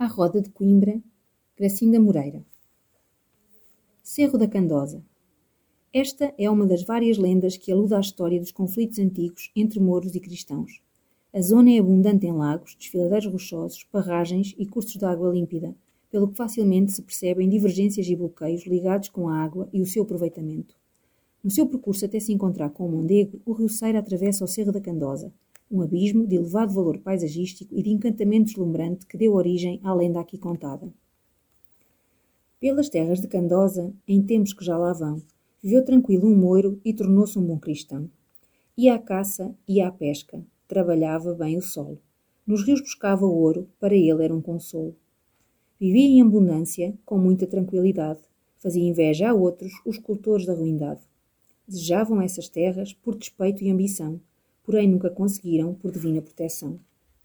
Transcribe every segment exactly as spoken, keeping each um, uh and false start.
À roda de Coimbra, Gracinda Moreira. Cerro da Candosa. Esta é uma das várias lendas que aluda à história dos conflitos antigos entre mouros e cristãos. A zona é abundante em lagos, desfiladeiros rochosos, barragens e cursos de água límpida, pelo que facilmente se percebem divergências e bloqueios ligados com a água e o seu aproveitamento. No seu percurso até se encontrar com o Mondego, o rio Ceira atravessa o Cerro da Candosa, um abismo de elevado valor paisagístico e de encantamento deslumbrante que deu origem à lenda aqui contada. Pelas terras de Candosa, em tempos que já lá vão, viveu tranquilo um mouro e tornou-se um bom cristão. Ia à caça, ia à pesca, trabalhava bem o solo. Nos rios buscava o ouro, para ele era um consolo. Vivia em abundância, com muita tranquilidade, fazia inveja a outros, os cultores da ruindade. Desejavam essas terras por despeito e ambição, porém nunca conseguiram por divina proteção.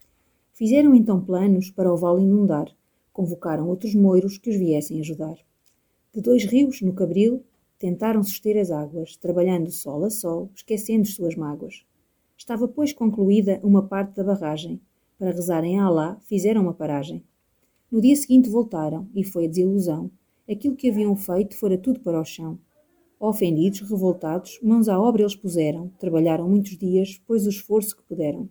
Fizeram então planos para o vale inundar, convocaram outros moiros que os viessem ajudar. De dois rios, no Cabril, tentaram suster as águas, trabalhando sol a sol, esquecendo suas mágoas. Estava, pois, concluída uma parte da barragem. Para rezarem a Alá, fizeram uma paragem. No dia seguinte voltaram, e foi a desilusão. Aquilo que haviam feito fora tudo para o chão. Ofendidos, revoltados, mãos à obra eles puseram, trabalharam muitos dias, pois o esforço que puderam.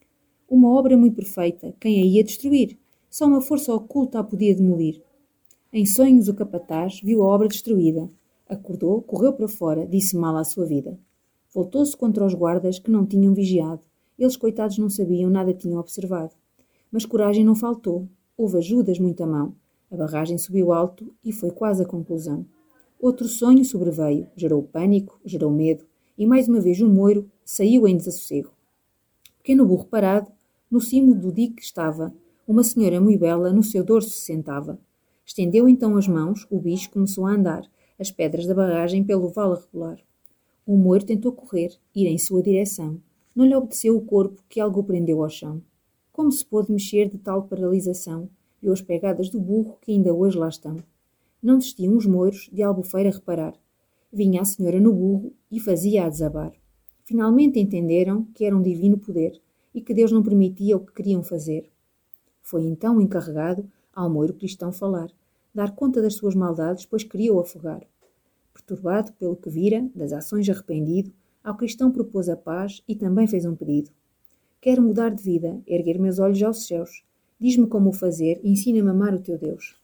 Uma obra muito perfeita, quem a ia destruir? Só uma força oculta a podia demolir. Em sonhos o capataz viu a obra destruída. Acordou, correu para fora, disse mal à sua vida. Voltou-se contra os guardas que não tinham vigiado. Eles, coitados, não sabiam, nada tinham observado. Mas coragem não faltou. Houve ajudas muito à mão. A barragem subiu alto e foi quase a conclusão. Outro sonho sobreveio, gerou pânico, gerou medo, e mais uma vez o moiro saiu em desassossego. Pequeno burro parado, no cimo do dique estava, uma senhora muito bela no seu dorso se sentava. Estendeu então as mãos, o bicho começou a andar, as pedras da barragem pelo vale a rebolar. O moiro tentou correr, ir em sua direção. Não lhe obedeceu o corpo que algo o prendeu ao chão. Como se pôde mexer de tal paralisação? Viu as pegadas do burro que ainda hoje lá estão. Não desistiam os moiros de Albufeira reparar. Vinha a senhora no burro e fazia a desabar. Finalmente entenderam que era um divino poder e que Deus não permitia o que queriam fazer. Foi então encarregado ao moiro cristão falar, dar conta das suas maldades, pois queria-o afogar. Perturbado pelo que vira, das ações arrependido, ao cristão propôs a paz e também fez um pedido. Quero mudar de vida, erguer meus olhos aos céus. Diz-me como o fazer, ensina-me a amar o teu Deus.